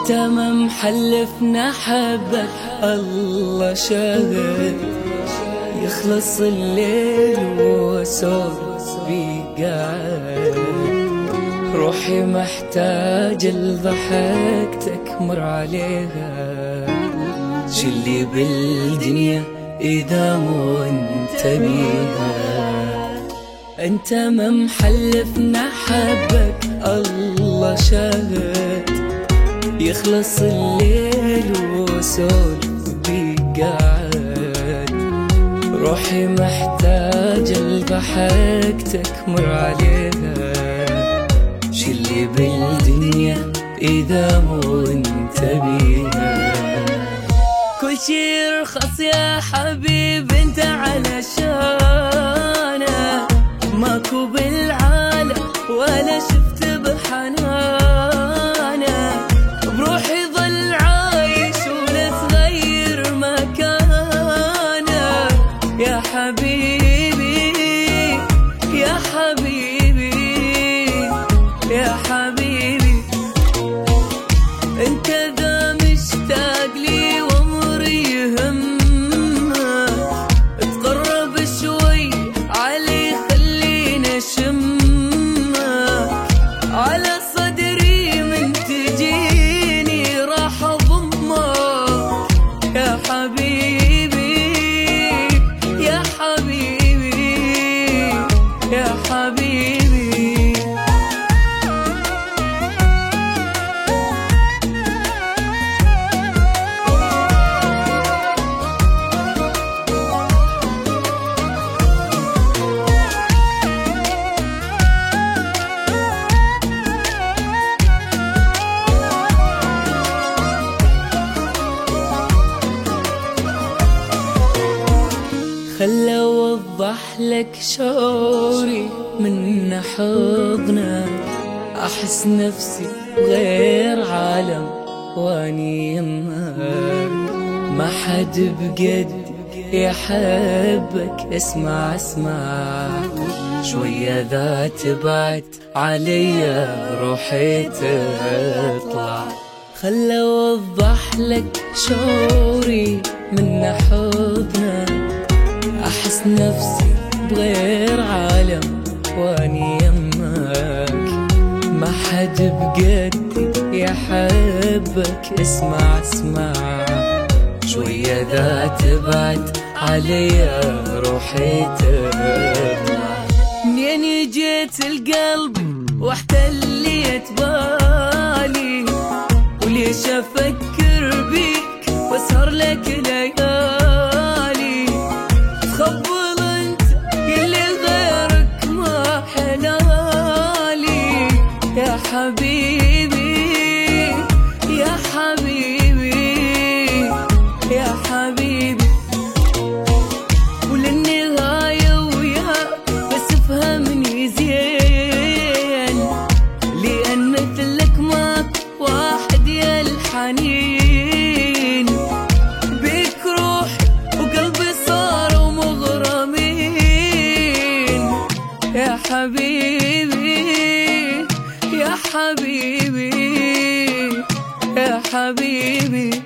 انت ما محلفنا حبك الله شاهد، يخلص الليل وصور بيقعد، روحي محتاج لضحكتك مر عليها، شلي بالدنيا إذا مو انت بيها. انت ما محلفنا حبك الله شاهد، يخلص الليل وصول بيقعد، روحي محتاج لضحكتك مر عليها، شلي بالدنيا إذا مو انت بيها. كل شي يرخص يا حبيب انت علشانه، ماكو بالعالم ولا شفت بحنانه، بروحي ظل عايش ونتغير مكانه، يا حبيبي يا حبيبي يا حبيبي. انت ذا مشتاق لي وامري يهمك، تقرب شوي علي خليني اشمك، على صدري من تجيني راح اضمك، يا حبيبي يا حبيبي يا حبيبي. خل اوضح لك شعوري من حضنك، احس نفسي بغير عالم واني يمك، ما حد بقد يحبك. اسمع اسمع شوية ذا تبعد عليا روحي تطلع، خل اوضح لك شعوري من حضنك، أحس نفسي بغير عالم واني يمك، ما حد بقدي يحبك. اسمع اسمع شوية ذا تبعد عليا روحي تطلع، منين جيت القلب واحتليت بالي، وليش أفكر بيك واسهر لك ليالي، تخبل انت يلي غيرك ما حلالي، يا حبيبي يا حبيبي يا حبيبي. وللنهاية وياك بس افهمني زين، لأن مثلك ماك واحد يا الحنين، بيك روحي وقلبي صاروا مغرمين، يا حبيبي يا حبيبي يا حبيبي.